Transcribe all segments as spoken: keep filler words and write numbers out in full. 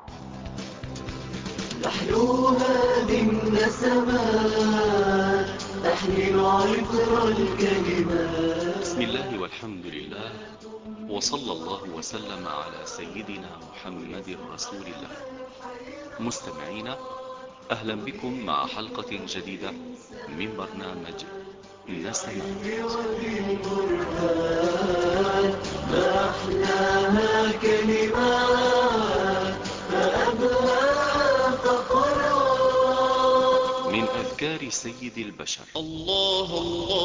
نحن هذه النسمات نحمل عطر الكلمات. بسم الله والحمد لله، وصلى الله وسلم على سيدنا محمد رسول الله. مستمعينا، أهلا بكم مع حلقة جديدة من برنامج نسمات. ما أحلاها كلمات ما أبهى فقرات من أذكار سيد البشر. الله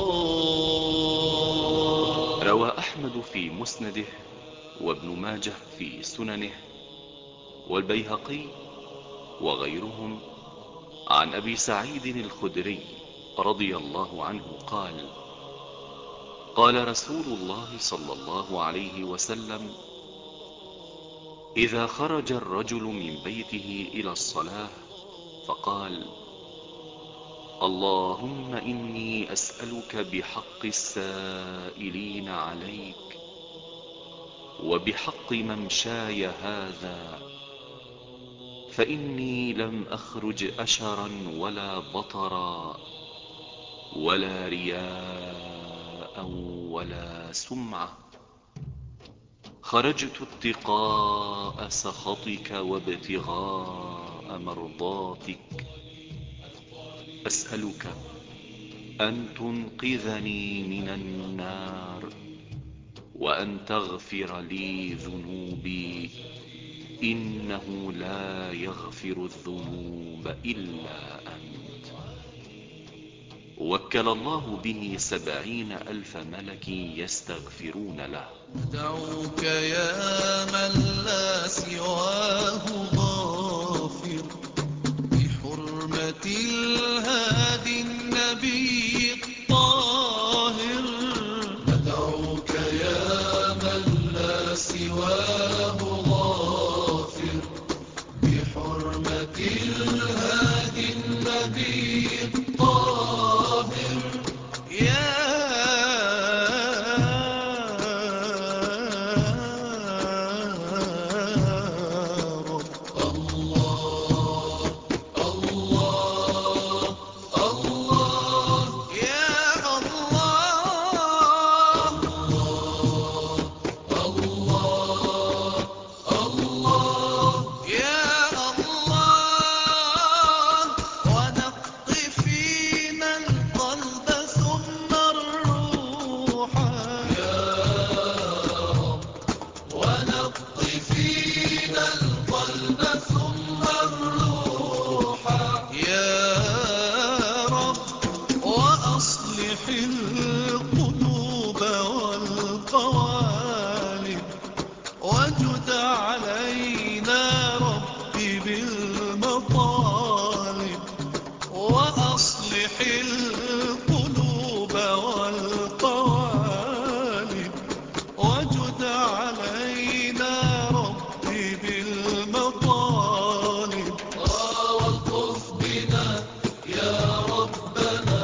الله. روى أحمد في مسنده، وابن ماجه في سننه، والبيهقي وغيرهم عن أبي سعيد الخدري رضي الله عنه قال: قال رسول الله صلى الله عليه وسلم: إذا خرج الرجل من بيته إلى الصلاة فقال: اللهم إني أسألك بحق السائلين عليك وبحق ممشاي هذا، فإني لم أخرج أشرا ولا بطرا ولا رياء ولا سمعة، خرجت اتقاء سخطك وابتغاء مرضاتك، أسألك أن تنقذني من النار وأن تغفر لي ذنوبي، إنه لا يغفر الذنوب إلا أنت. وكل الله به سبعين ألف ملك يستغفرون له. دعوك يا من لا سواه غافر، بحرمة الهادي النبي الطاهر. ندعوك يا من لا سواه غافر، بحرمة الهادي النبي الطاهر. يا رب الله الله الله يا الله الله الله يا الله. ونقض فينا القلب ثم الروح يا رب، ونقض فينا القلب ثم الروح يا رب. وأصلح القلوب والقوالب، وجد علينا ربي بالمطالب. وأصلح القلوب والقوالب، وجد علينا ربي بالمطالب. والطف بنا يا ربنا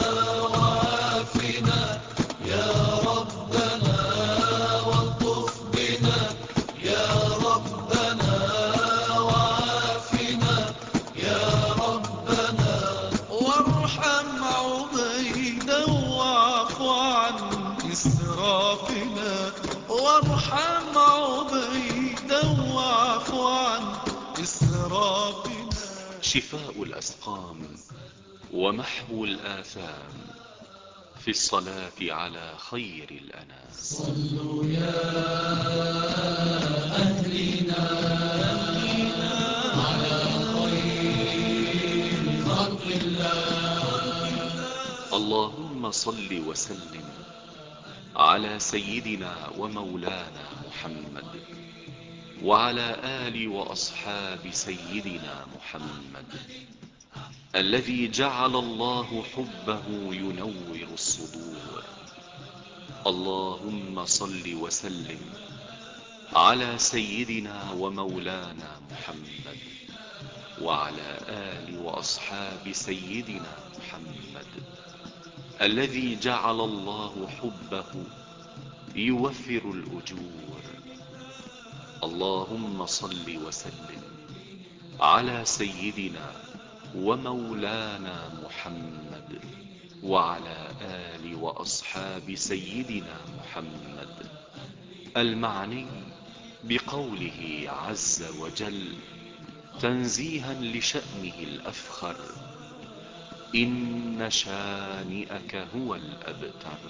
وعافنا يا ربنا. والطف بنا يا ربنا وعافنا يا ربنا. وارحم عبيدا واعف عن إسرافنا. وارحم عبيدا واعف عن إسرافنا. شفاء الأسقام ومحو الآثام في الصلاة على خير الأنام. صلوا يا أهلنا على خير خلق الله. اللهم صل وسلم على سيدنا ومولانا محمد وعلى آل وأصحاب سيدنا محمد، الذي جعل الله حبه ينور الصدور. اللهم صل وسلم على سيدنا ومولانا محمد وعلى آل وأصحاب سيدنا محمد، الذي جعل الله حبه يوفر الأجور. اللهم صل وسلم على سيدنا ومولانا محمد وعلى آل وأصحاب سيدنا محمد، المعني بقوله عز وجل تنزيها لشأنه الأفخر: إن شانئك هو الأبتر.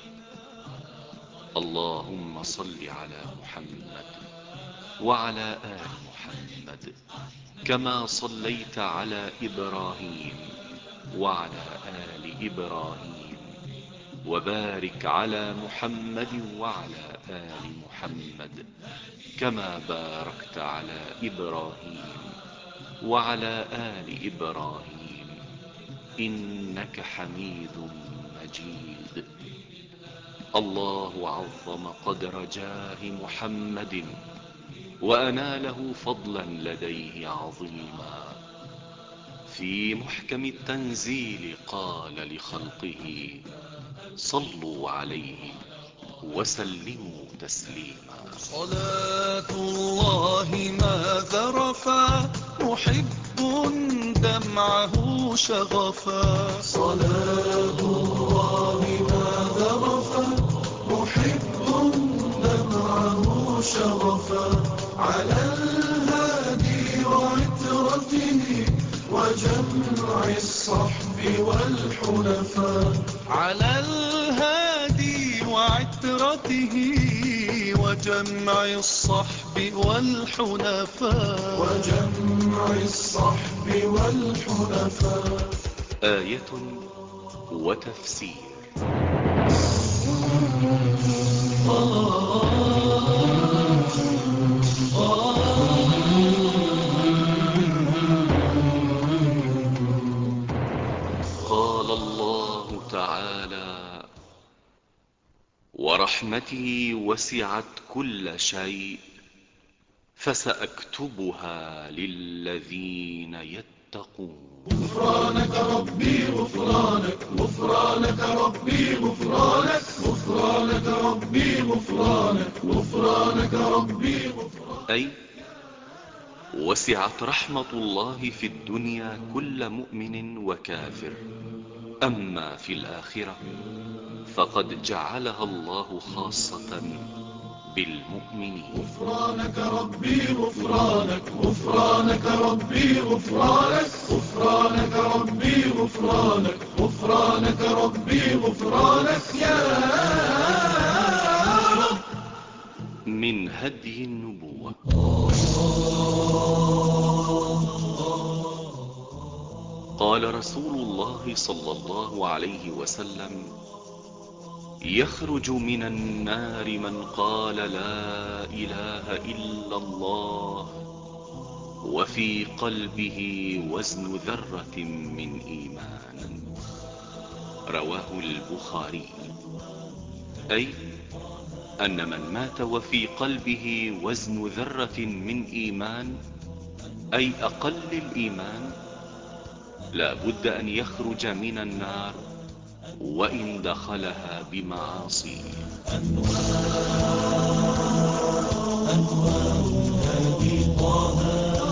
اللهم صل على محمد وعلى آل محمد كما صليت على إبراهيم وعلى آل إبراهيم، وبارك على محمد وعلى آل محمد كما باركت على إبراهيم وعلى آل إبراهيم إنك حميد مجيد. الله عظم قدر جاه محمد وأناله فضلا لديه عظيما. في محكم التنزيل قال لخلقه: صلوا عليه وسلموا تسليما. صلاة الله ما ذرفا محب دمعه شغفا. صلاة الله ما ذرفا محب دمعه شغفا على الهادي وعترته وجمع الصحب والحنفاء. على الهادي وعترته وجمع الصحب والحنفاء وجمع الصحب والحنفاء. آية وتفسير. قال الله تعالى: ورحمتي وسعت كل شيء فسأكتبها للذين يتقون. غفرانك ربي غفرانك غفرانك ربي غفرانك غفرانك ربي غفرانك غفرانك ربي غفرانك. أي وسعت رحمة الله في الدنيا كل مؤمن وكافر، أما في الآخرة فقد جعلها الله خاصة بالمؤمنين. غفرانك ربي غفرانك غفرانك ربي غفرانك غفرانك ربي غفرانك غفرانك ربي غفرانك يا رب. من هدي النبوة. قال رسول الله صلى الله عليه وسلم: يخرج من النار من قال لا إله إلا الله وفي قلبه وزن ذرة من إيمان. رواه البخاري. أي أن من مات وفي قلبه وزن ذرة من إيمان، أي أقل الإيمان، لا بد أن يخرج من النار وإن دخلها بمعاصيه. أنوار هادي طه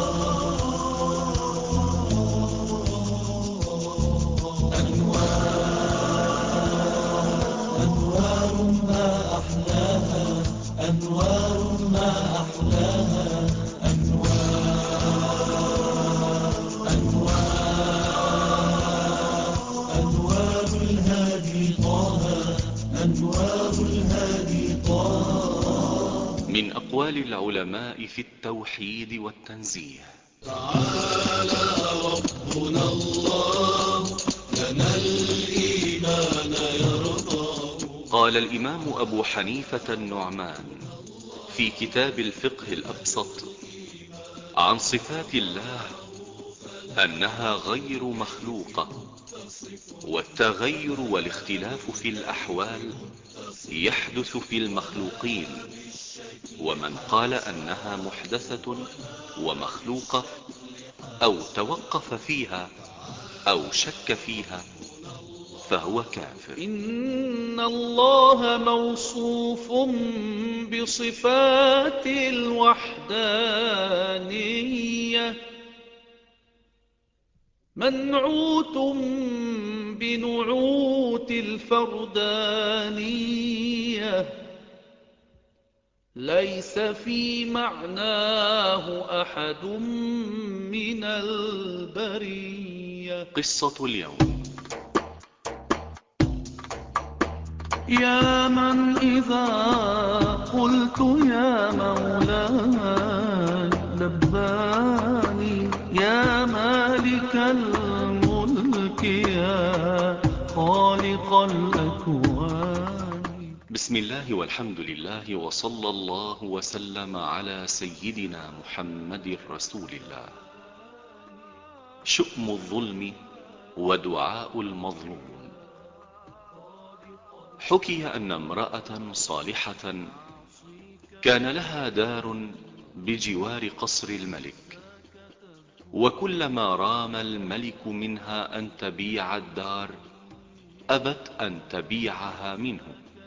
أنوار ما أحلاها أنوار ما أحلاها أنوار أنوار الهادي طه أنوار الهادي طه. من أقوال العلماء في التوحيد والتنزيه: تعالى ربنا الله لنا الإيمان يرضى. قال الإمام أبو حنيفة النعمان في كتاب الفقه الأبسط عن صفات الله أنها غير مخلوقة، والتغير والاختلاف في الأحوال يحدث في المخلوقين. ومن قال أنها محدثة ومخلوقة أو توقف فيها أو شك فيها فهو كافر. إن الله موصوف بصفات الوحدانية، منعوت بنعوت الفردانية، ليس في معناه أحد من البرية. قصة اليوم. يا من إذا قلت يا مولاي لباني، يا مالك الملك يا خالق الأكوان. بسم الله والحمد لله وصلى الله وسلم على سيدنا محمد رسول الله. شؤم الظلم ودعاء المظلوم. حكي أن امرأة صالحة كان لها دار بجوار قصر الملك، وكلما رام الملك منها أن تبيع الدار أبت أن تبيعها منه.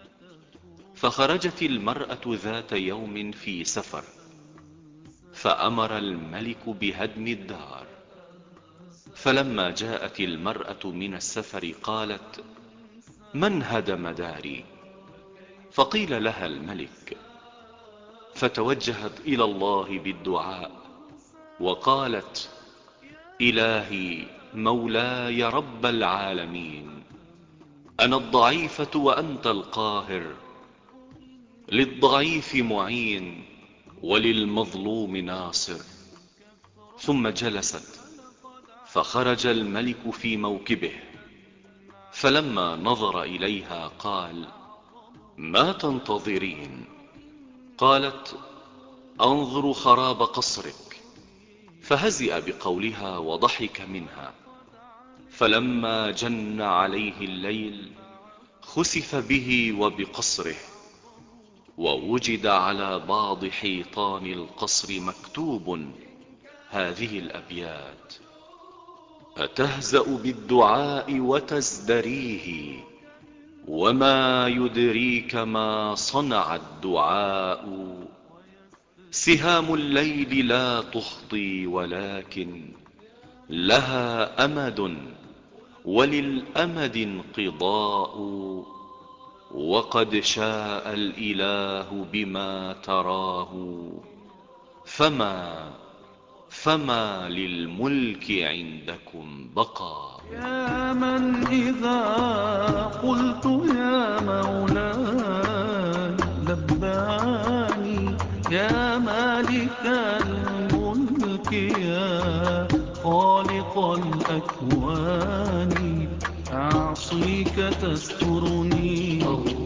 فخرجت المرأة ذات يوم في سفر، فأمر الملك بهدم الدار. فلما جاءت المرأة من السفر قالت: من هدم داري؟ فقيل لها الملك، فتوجهت إلى الله بالدعاء وقالت: إلهي مولاي رب العالمين، أنا الضعيفة وأنت القاهر، للضعيف معين وللمظلوم ناصر. ثم جلست، فخرج الملك في موكبه، فلما نظر إليها قال: ما تنتظرين؟ قالت: أنظر خراب قصرك. فهزئ بقولها وضحك منها. فلما جن عليه الليل خسف به وبقصره، ووجد على بعض حيطان القصر مكتوب هذه الأبيات: أتهزأ بالدعاء وتزدريه، وما يدريك ما صنع الدعاء. سهام الليل لا تخطي ولكن لها أمد، وللأمد انقضاء. وقد شاء الإله بما تراه، فما فما للملك عندكم بقاء. يا من إذا قلت يا مولاي لباني، يا مالك الملك يا خالق الأكوان. أعصيك تسترني،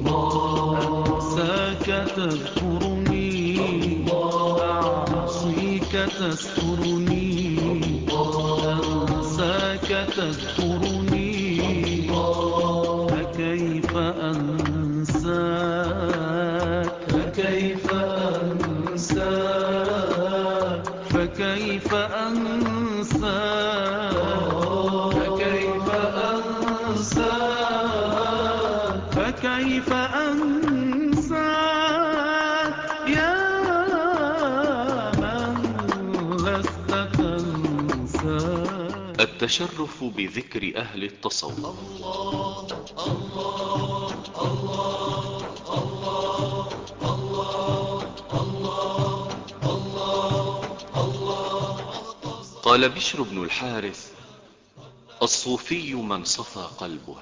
أنساك تذكرني، أعصيك تسترني، أنساك تذكرني. فكيف أنساك، فكيف أنساك، فكيف أنساك، فكيف أنساك، فكيف أنساك يا من لست تنساك. التشرف بذكر أهل التصوف. الله الله الله الله الله الله الله الله. قال بشر بن الحارث: الصوفي من صفى قلبه.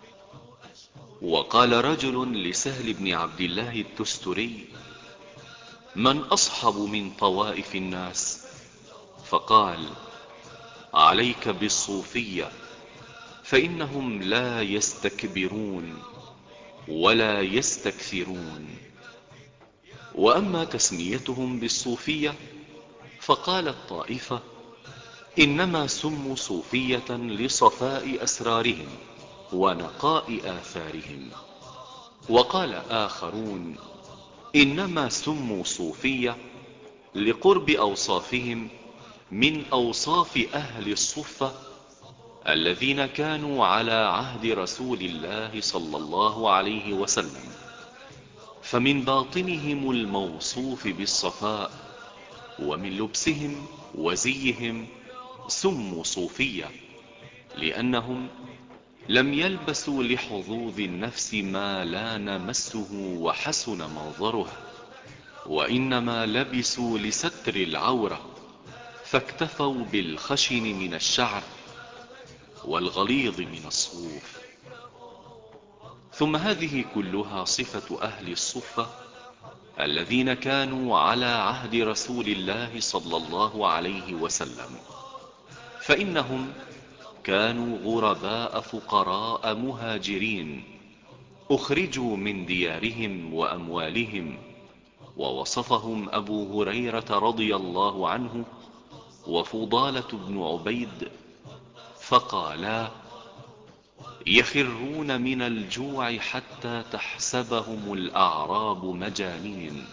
وقال رجل لسهل بن عبد الله التستري: من أصحب من طوائف الناس؟ فقال: عليك بالصوفية، فإنهم لا يستكبرون ولا يستكثرون. وأما تسميتهم بالصوفية فقال الطائفة: إنما سموا صوفية لصفاء أسرارهم ونقاء آثارهم. وقال آخرون: إنما سموا صوفية لقرب أوصافهم من أوصاف أهل الصفة، الذين كانوا على عهد رسول الله صلى الله عليه وسلم، فمن باطنهم الموصوف بالصفاء ومن لبسهم وزيهم سموا صوفية، لأنهم لم يلبسوا لحظوظ النفس ما لان مسه وحسن منظره، وإنما لبسوا لستر العورة، فاكتفوا بالخشن من الشعر والغليظ من الصوف. ثم هذه كلها صفة أهل الصفة الذين كانوا على عهد رسول الله صلى الله عليه وسلم، فإنهم كانوا غرباء فقراء مهاجرين أخرجوا من ديارهم وأموالهم. ووصفهم أبو هريرة رضي الله عنه وفضالة بن عبيد فقالا: يخرون من الجوع حتى تحسبهم الأعراب مجانين،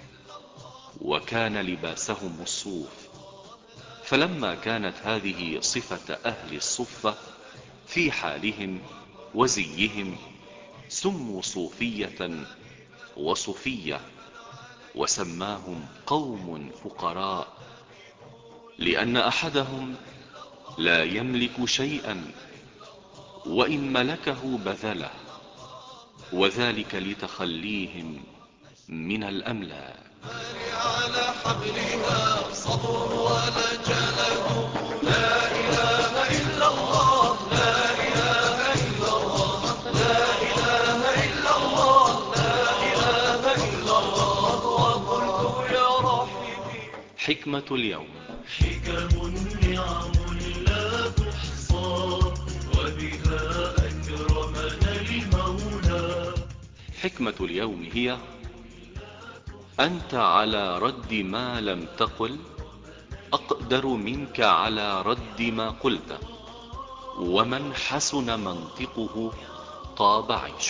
وكان لباسهم الصوف. فلما كانت هذه صفة أهل الصفة في حالهم وزيهم سموا صوفية وصفية، وسماهم قوم فقراء، لأن أحدهم لا يملك شيئا وإن ملكه بذله، وذلك لتخليهم من الأملاك. على حبلها صبر ولا جلد، لا إله إلا الله، لا إله إلا الله، لا إله إلا الله، لا إله إلا الله. وقلت يا رحيمي حكمة اليوم: حكم نعم لا تحصى، وبها أكرمنا المولى. حكمة اليوم هي: أنت على رد ما لم تقل أقدر منك على رد ما قلت، ومن حسن منطقه طاب عيشه.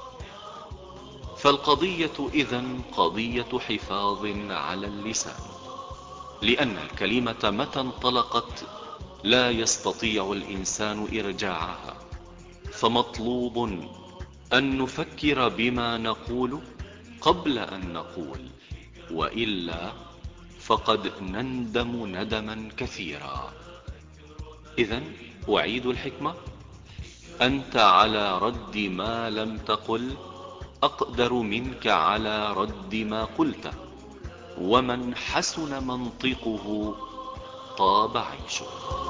فالقضية إذن قضية حفاظ على اللسان، لأن الكلمة متى انطلقت لا يستطيع الإنسان إرجاعها، فمطلوب أن نفكر بما نقول قبل أن نقول، وإلا فقد نندم ندما كثيرا. إذن أعيد الحكمة: أنت على رد ما لم تقل أقدر منك على رد ما قلت، ومن حسن منطقه طاب عيشه.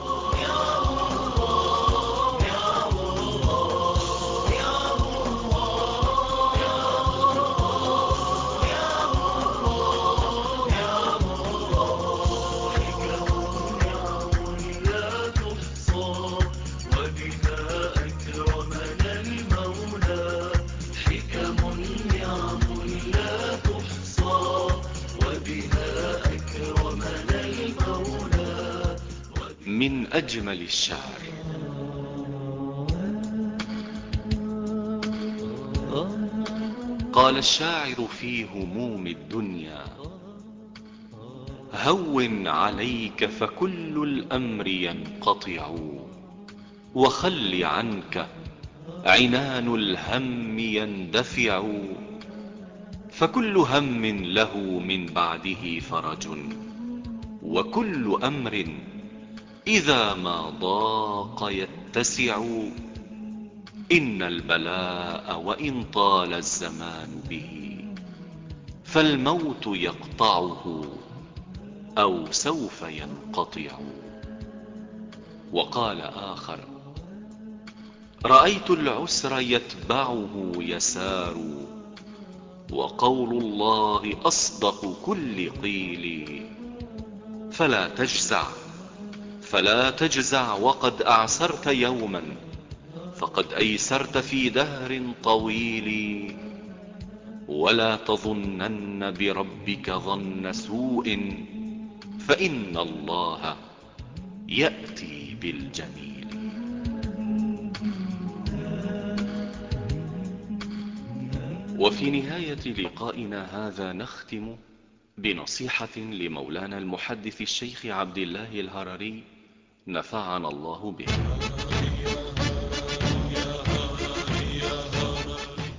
لا تحصى، وبها أكرمنا المولى. حكم نعم لا تحصى، وبها أكرمنا المولى. من أجمل الشعر: قال الشاعر في هموم الدنيا: هون عليك فكل الأمر ينقطع، وخل عنك عنان الهم يندفع، فكل هم له من بعده فرج، وكل أمر إذا ما ضاق يتسع. إن البلاء وإن طال الزمان به فالموت يقطعه أو سوف ينقطع. وقال آخر: رأيت العسر يتبعه يسار، وقول الله أصدق كل قيل. فلا تجزع فلا تجزع وقد أعسرت يوما، فقد أيسرت في دهر طويل. ولا تظنن بربك ظن سوء، فإن الله يأتي بالجميل. وفي نهاية لقائنا هذا نختم بنصيحة لمولانا المحدث الشيخ عبد الله الهرري، نفعنا الله به.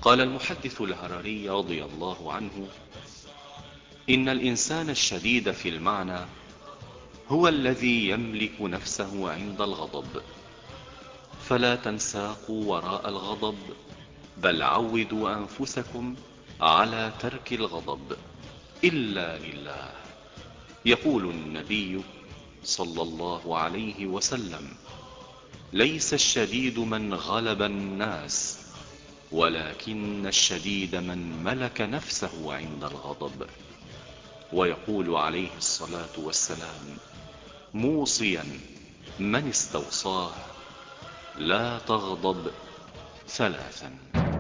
قال المحدث الهرري رضي الله عنه: إن الإنسان الشديد في المعنى هو الذي يملك نفسه عند الغضب، فلا تنساقوا وراء الغضب، بل عودوا أنفسكم على ترك الغضب إلا لله. يقول النبي صلى الله عليه وسلم: ليس الشديد من غلب الناس، ولكن الشديد من ملك نفسه عند الغضب. ويقول عليه الصلاة والسلام موصيا من استوصاه: لا تغضب ثلاثا.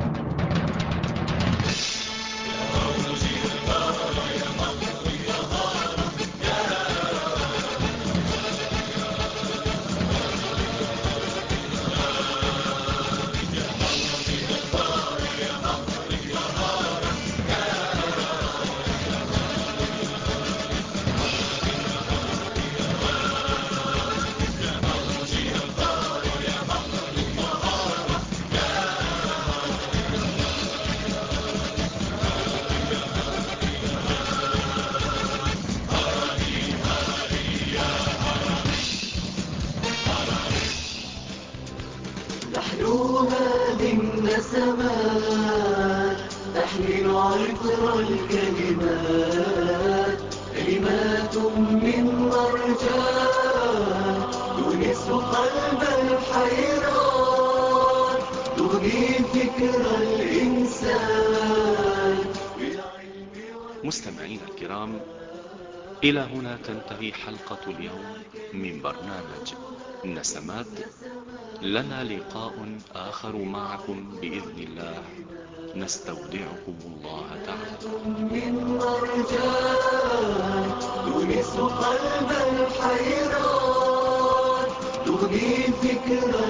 نحنوها للنسمات تحمل عطر الكلمات، كلمات من مرجان تونس قلب الحيران، تغني فكر الإنسان. مستمعين الكرام، إلى هنا تنتهي حلقة اليوم من برنامج نسمات. لنا لقاء آخر معكم بإذن الله، نستودعكم الله تعالى. من مرجان تونس قلب الحيران، تغني فكر